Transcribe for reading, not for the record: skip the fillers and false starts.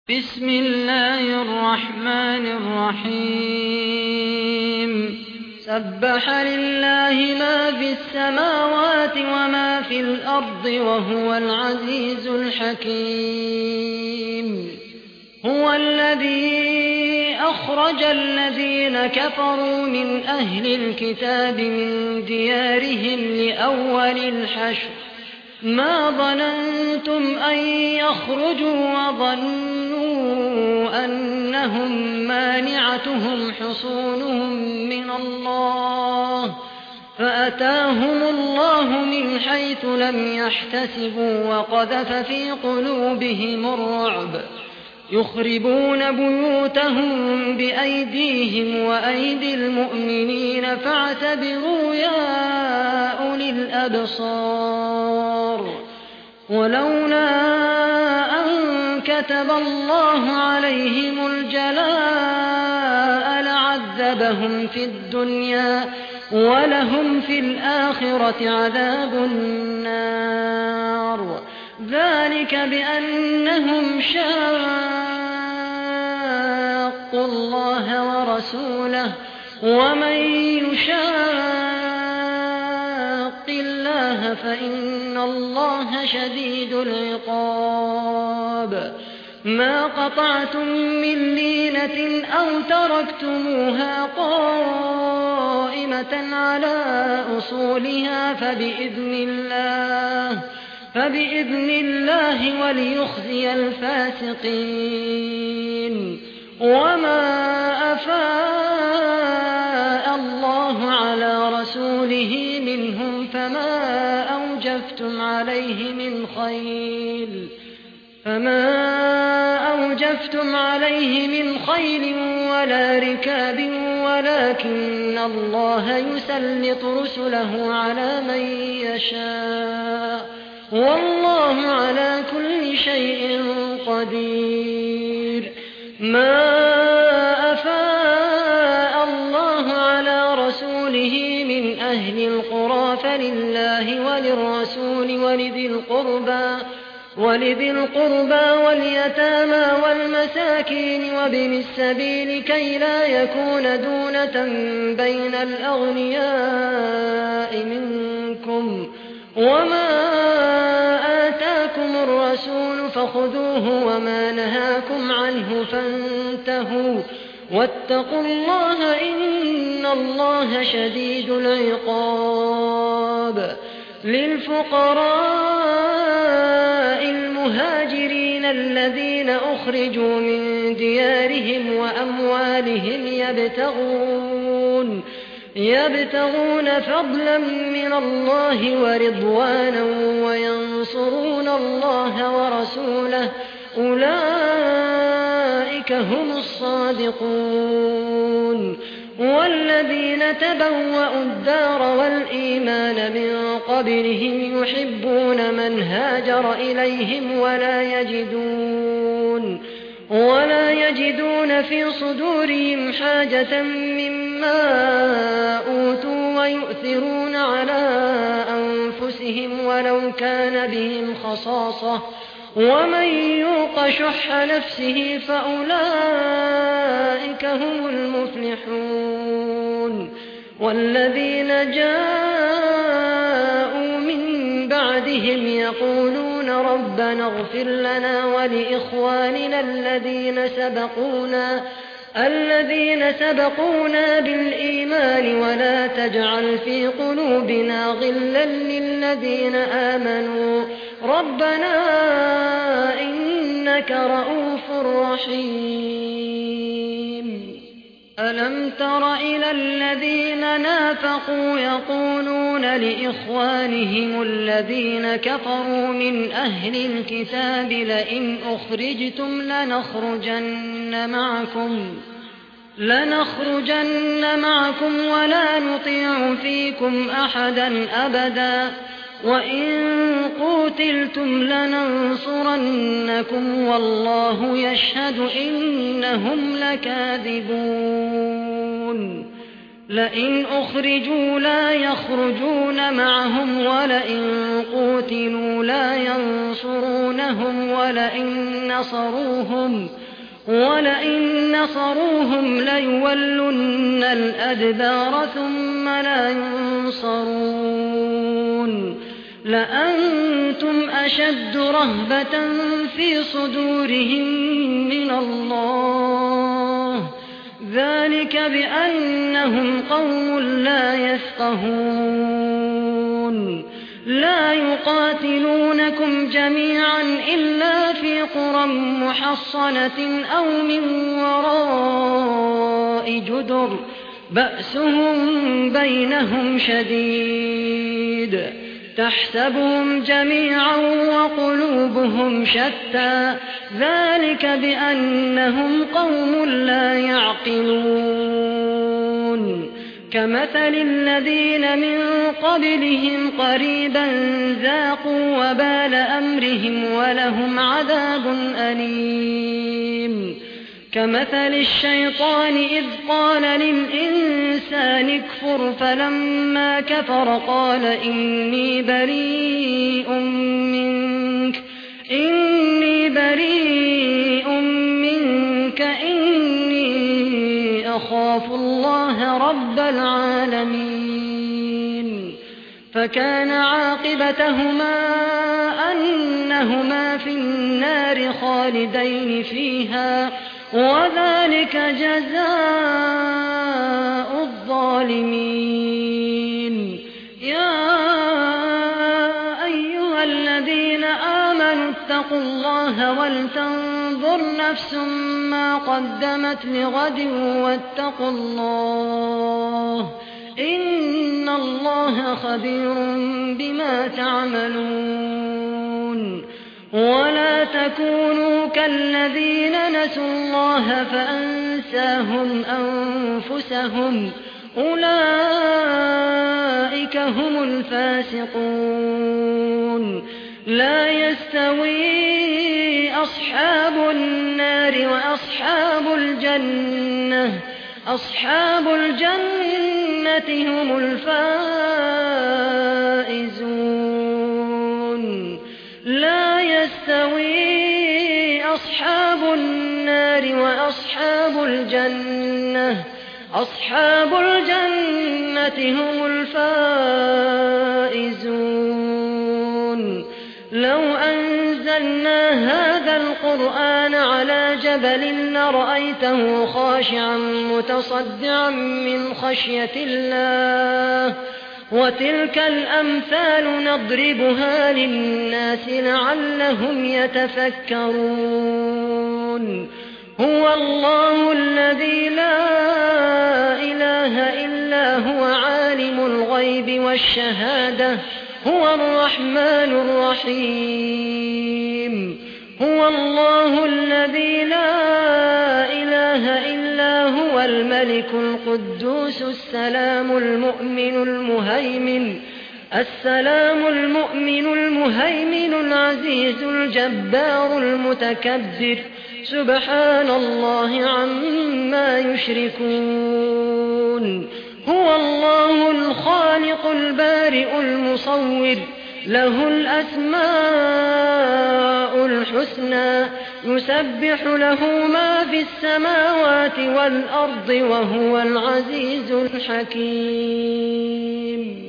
بسم الله الرحمن الرحيم سبح لله ما في السماوات وما في الأرض وهو العزيز الحكيم هو الذي أخرج الذين كفروا من أهل الكتاب من ديارهم لأول الحشر ما ظننتم أن يخرجوا وظنوا أنهم مانعتهم حصونهم من الله فأتاهم الله من حيث لم يحتسبوا وقذف في قلوبهم الرعب يخربون بيوتهم بأيديهم وأيدي المؤمنين فاعتبروا يا أولي الأبصار ولولا أن كتب الله عليهم الجلاء لعذبهم في الدنيا ولهم في الآخرة عذاب النار ذلك بأنهم شاقوا الله ورسوله ومن يشاق الله فإن الله شديد العقاب ما قطعتم من لينة أو تركتموها قائمة على أصولها فبإذن الله وليخزي الفاسقين وما أفاء الله على رسوله منهم فما أوجفتم عليه من خيل ولا ركاب ولكن الله يسلط رسله على من يشاء والله على كل شيء قدير ما أفاء الله على رسوله من أهل القرى فلله وللرسول ولذي القربى واليتامى والمساكين وابن السبيل كي لا يكون دونة بين الأغنياء منكم وما آتاكم الرسول فخذوه وما نهاكم عنه فانتهوا واتقوا الله إن الله شديد العقاب للفقراء المهاجرين الذين أخرجوا من ديارهم وأموالهم يبتغون فضلا من الله ورضوانا وينصرون الله ورسوله أولئك هم الصادقون والذين تبوأوا الدار والإيمان من قبلهم يحبون من هاجر إليهم ولا يجدون في صدورهم حاجة مما أوتوا ويؤثرون على أنفسهم ولو كان بهم خصاصة ومن يوق شح نفسه فأولئك هم المفلحون والذين جاءوا من بعدهم يقولون ربنا اغفر لنا ولإخواننا الذين سبقونا بالإيمان ولا تجعل في قلوبنا غلا للذين آمنوا ربنا إنك رؤوف رحيم ألم تر إلى الذين نافقوا يقولون لإخوانهم الذين كفروا من أهل الكتاب لئن أخرجتم لنخرجن معكم ولا نطيع فيكم أحدا أبدا وإن قوتلتم لننصرنكم والله يشهد إنهم لكاذبون لئن أخرجوا لا يخرجون معهم ولئن قوتلوا لا ينصرونهم ولئن نصروهم ليولن الأدبار ثم لا ينصرون لأنتم أشد رهبة في صدورهم من الله ذلك بأنهم قوم لا يفقهون لا يقاتلونكم جميعا إلا في قرى محصنة أو من وراء جدر بأسهم بينهم شديد تحسبهم جميعا وقلوبهم شتى ذلك بأنهم قوم لا يعقلون كمثل الذين من قبلهم قريبا ذاقوا وبال أمرهم ولهم عذاب أليم كمثل الشيطان إذ قال للإنسان اكفر فلما كفر قال إني بريء منك إني أخاف الله رب العالمين فكان عاقبتهما أنهما في النار خالدين فيها وذلك جزاء الظالمين يا أيها الذين آمنوا اتقوا الله ولتنظر نفس ما قدمت لغد واتقوا الله إن الله خبير بما تعملون ولا تكونوا كالذين نسوا الله فأنساهم أنفسهم أولئك هم الفاسقون لا يستوي أصحاب النار وأصحاب الجنة هم الفائزون لا يستوي أصحاب النار وأصحاب الجنة هم الفائزون لو أنزلنا هذا القرآن على جبل لرأيته خاشعا متصدعا من خشية الله وتلك الأمثال نضربها للناس لعلهم يتفكرون هو الله الذي لا إله إلا هو عالم الغيب والشهادة هو الرحمن الرحيم هو الله الذي لا إله إلا هو الملك القدوس السلام المؤمن المهيمن العزيز الجبار المتكبر سبحان الله عما يشركون هو الله الخالق البارئ المصور له الأسماء الحسنى يسبح له ما في السماوات والأرض وهو العزيز الحكيم